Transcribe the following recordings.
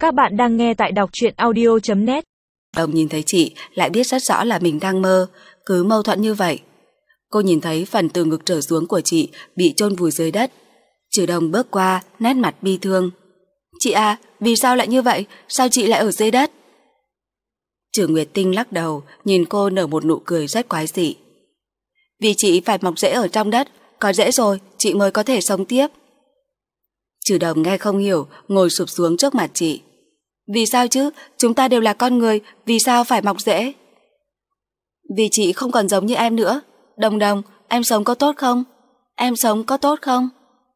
Các bạn đang nghe tại đọc truyện audio.net. Đồng nhìn thấy chị lại biết rất rõ là mình đang mơ, cứ mâu thuẫn như vậy. Cô nhìn thấy phần từ ngực trở xuống của chị bị chôn vùi dưới đất. Trừ Đồng bước qua, nét mặt bi thương. Chị à, vì sao lại như vậy? Sao chị lại ở dưới đất? Trừ Nguyệt Tinh lắc đầu, nhìn cô nở một nụ cười rất quái dị. Vì chị phải mọc rễ ở trong đất, có rễ rồi, chị mới có thể sống tiếp. Trừ Đồng nghe không hiểu, ngồi sụp xuống trước mặt chị. Vì sao chứ? Chúng ta đều là con người, vì sao phải mọc rễ? Vì chị không còn giống như em nữa. Đồng Đồng, em sống có tốt không? Em sống có tốt không?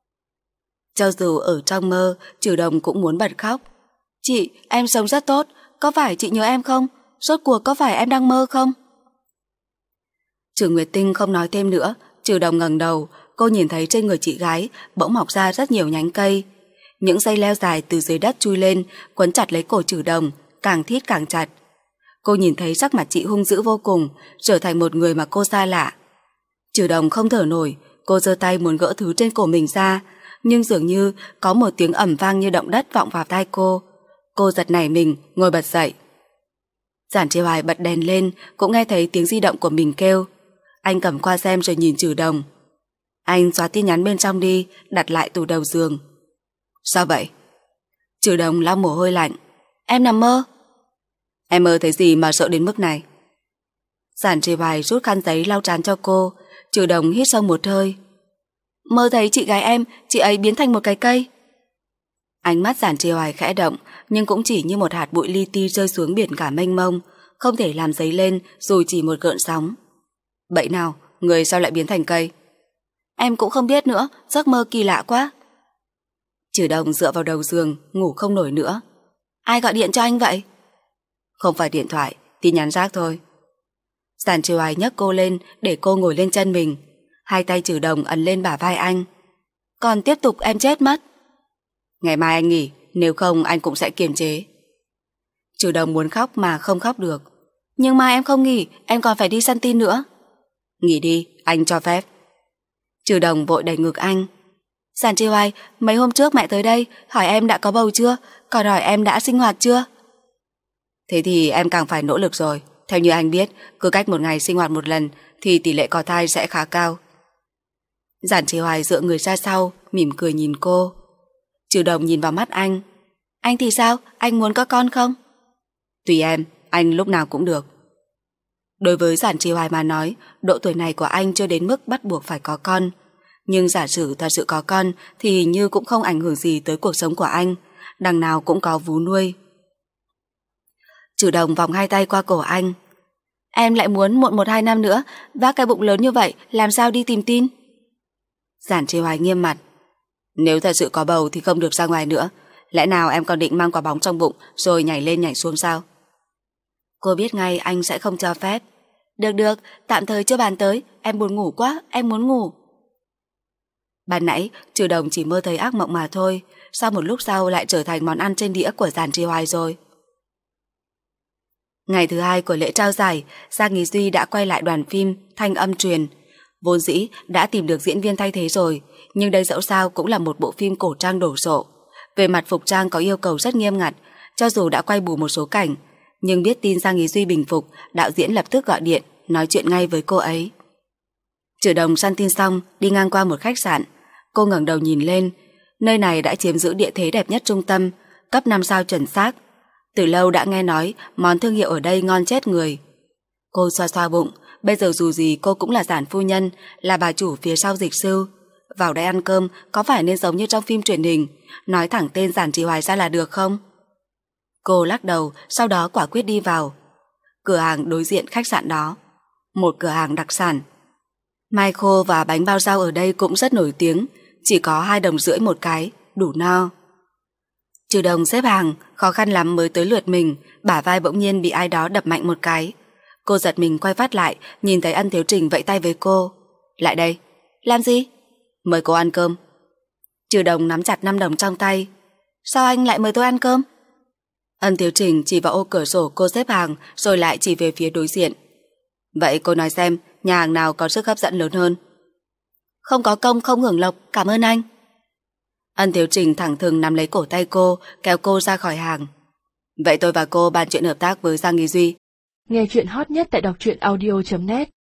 Cho dù ở trong mơ, Trừ Đồng cũng muốn bật khóc. Chị, em sống rất tốt, có phải chị nhớ em không? Rốt cuộc có phải em đang mơ không? Trừ Nguyệt Tinh không nói thêm nữa. Trừ Đồng ngẩng đầu, cô nhìn thấy trên người chị gái bỗng mọc ra rất nhiều nhánh cây. Những dây leo dài từ dưới đất chui lên, quấn chặt lấy cổ Trừ Đồng, càng thít càng chặt. Cô nhìn thấy sắc mặt chị hung dữ vô cùng, trở thành một người mà cô xa lạ. Trừ Đồng không thở nổi, cô giơ tay muốn gỡ thứ trên cổ mình ra, nhưng dường như có một tiếng ầm vang như động đất vọng vào tai cô. Cô giật nảy mình, ngồi bật dậy. Giản Chiêu Hoài bật đèn lên, cũng nghe thấy tiếng di động của mình kêu. Anh cầm qua xem rồi nhìn Trừ Đồng. Anh xóa tin nhắn bên trong đi, đặt lại tủ đầu giường. Sao vậy? Trừ Đồng lau mồ hôi lạnh. Em nằm mơ. Em mơ thấy gì mà sợ đến mức này? Giản Chiêu Hoài rút khăn giấy lau trán cho cô. Trừ Đồng hít sâu một hơi. Mơ thấy chị gái em, chị ấy biến thành một cái cây. Ánh mắt Giản Chiêu Hoài khẽ động, nhưng cũng chỉ như một hạt bụi li ti rơi xuống biển cả mênh mông, không thể làm dấy lên dù chỉ một gợn sóng. Bậy nào, người sao lại biến thành cây? Em cũng không biết nữa, giấc mơ kỳ lạ quá. Trừ Đồng dựa vào đầu giường, ngủ không nổi nữa. Ai gọi điện cho anh vậy? Không phải điện thoại, tin nhắn rác thôi. Giản Chiêu Hoài nhấc cô lên để cô ngồi lên chân mình. Hai tay Trừ Đồng ấn lên bả vai anh. Còn tiếp tục em chết mất. Ngày mai anh nghỉ, nếu không anh cũng sẽ kiềm chế. Trừ Đồng muốn khóc mà không khóc được. Nhưng mai em không nghỉ, em còn phải đi săn tin nữa. Nghỉ đi, anh cho phép. Trừ Đồng vội đẩy ngực anh. Giản Chiêu Hoài, mấy hôm trước mẹ tới đây hỏi em đã có bầu chưa, còn hỏi em đã sinh hoạt chưa. Thế thì em càng phải nỗ lực rồi. Theo như anh biết, cứ cách một ngày sinh hoạt một lần thì tỷ lệ có thai sẽ khá cao. Giản Chiêu Hoài dựa người ra sau, mỉm cười nhìn cô. Trừ Đồng nhìn vào mắt anh. Anh thì sao? Anh muốn có con không? Tùy em, anh lúc nào cũng được. Đối với Giản Chiêu Hoài mà nói, độ tuổi này của anh chưa đến mức bắt buộc phải có con. Nhưng giả sử thật sự có con thì hình như cũng không ảnh hưởng gì tới cuộc sống của anh. Đằng nào cũng có vú nuôi. Trừ Đồng vòng hai tay qua cổ anh. Em lại muốn muộn 1-2 năm nữa, vác cái bụng lớn như vậy, làm sao đi tìm tin? Giản Chiêu Hoài nghiêm mặt. Nếu thật sự có bầu thì không được ra ngoài nữa. Lẽ nào em còn định mang quả bóng trong bụng rồi nhảy lên nhảy xuống sao? Cô biết ngay anh sẽ không cho phép. Được, tạm thời chưa bàn tới. Em buồn ngủ quá, em muốn ngủ. Ban nãy Trừ Đồng chỉ mơ thấy ác mộng mà thôi. Sao một lúc sau lại trở thành món ăn trên đĩa của Giản Chiêu Hoài rồi? Ngày thứ 2 của lễ trao giải, Giang Ý Duy đã quay lại đoàn phim Thanh Âm Truyền. Vốn dĩ đã tìm được diễn viên thay thế rồi, nhưng đây dẫu sao cũng là một bộ phim cổ trang đổ sộ. Về mặt phục trang có yêu cầu rất nghiêm ngặt, cho dù đã quay bù một số cảnh, nhưng biết tin Giang Ý Duy bình phục, đạo diễn lập tức gọi điện, nói chuyện ngay với cô ấy. Trừ Đồng săn tin xong, đi ngang qua một khách sạn. Cô ngẩng đầu nhìn lên, nơi này đã chiếm giữ địa thế đẹp nhất trung tâm, cấp 5 sao chuẩn xác. Từ lâu đã nghe nói món thương hiệu ở đây ngon chết người. Cô xoa xoa bụng, bây giờ dù gì cô cũng là Giản phu nhân, là bà chủ phía sau Dịch Sư. Vào đây ăn cơm có phải nên giống như trong phim truyền hình, nói thẳng tên Giản Chiêu Hoài ra là được không? Cô lắc đầu, sau đó quả quyết đi vào. Cửa hàng đối diện khách sạn đó, một cửa hàng đặc sản. Mai khô và bánh bao rau ở đây cũng rất nổi tiếng, chỉ có 2,50 đồng một cái, đủ no. Trừ Đồng xếp hàng, khó khăn lắm mới tới lượt mình, bả vai bỗng nhiên bị ai đó đập mạnh một cái. Cô giật mình quay phát lại, nhìn thấy Ân Thiếu Trình vẫy tay với cô. Lại đây. Làm gì? Mời cô ăn cơm. Trừ Đồng nắm chặt 5 đồng trong tay. Sao anh lại mời tôi ăn cơm? Ân Thiếu Trình chỉ vào ô cửa sổ cô xếp hàng, rồi lại chỉ về phía đối diện. Vậy cô nói xem, nhà hàng nào có sức hấp dẫn lớn hơn? Không có công không hưởng lộc, cảm ơn anh. Ân Thiếu Trình thẳng thừng nắm lấy cổ tay cô, kéo cô ra khỏi hàng. Vậy tôi và cô bàn chuyện hợp tác với Giang Nghi Duy. Nghe chuyện hot nhất tại đọc truyện audio.net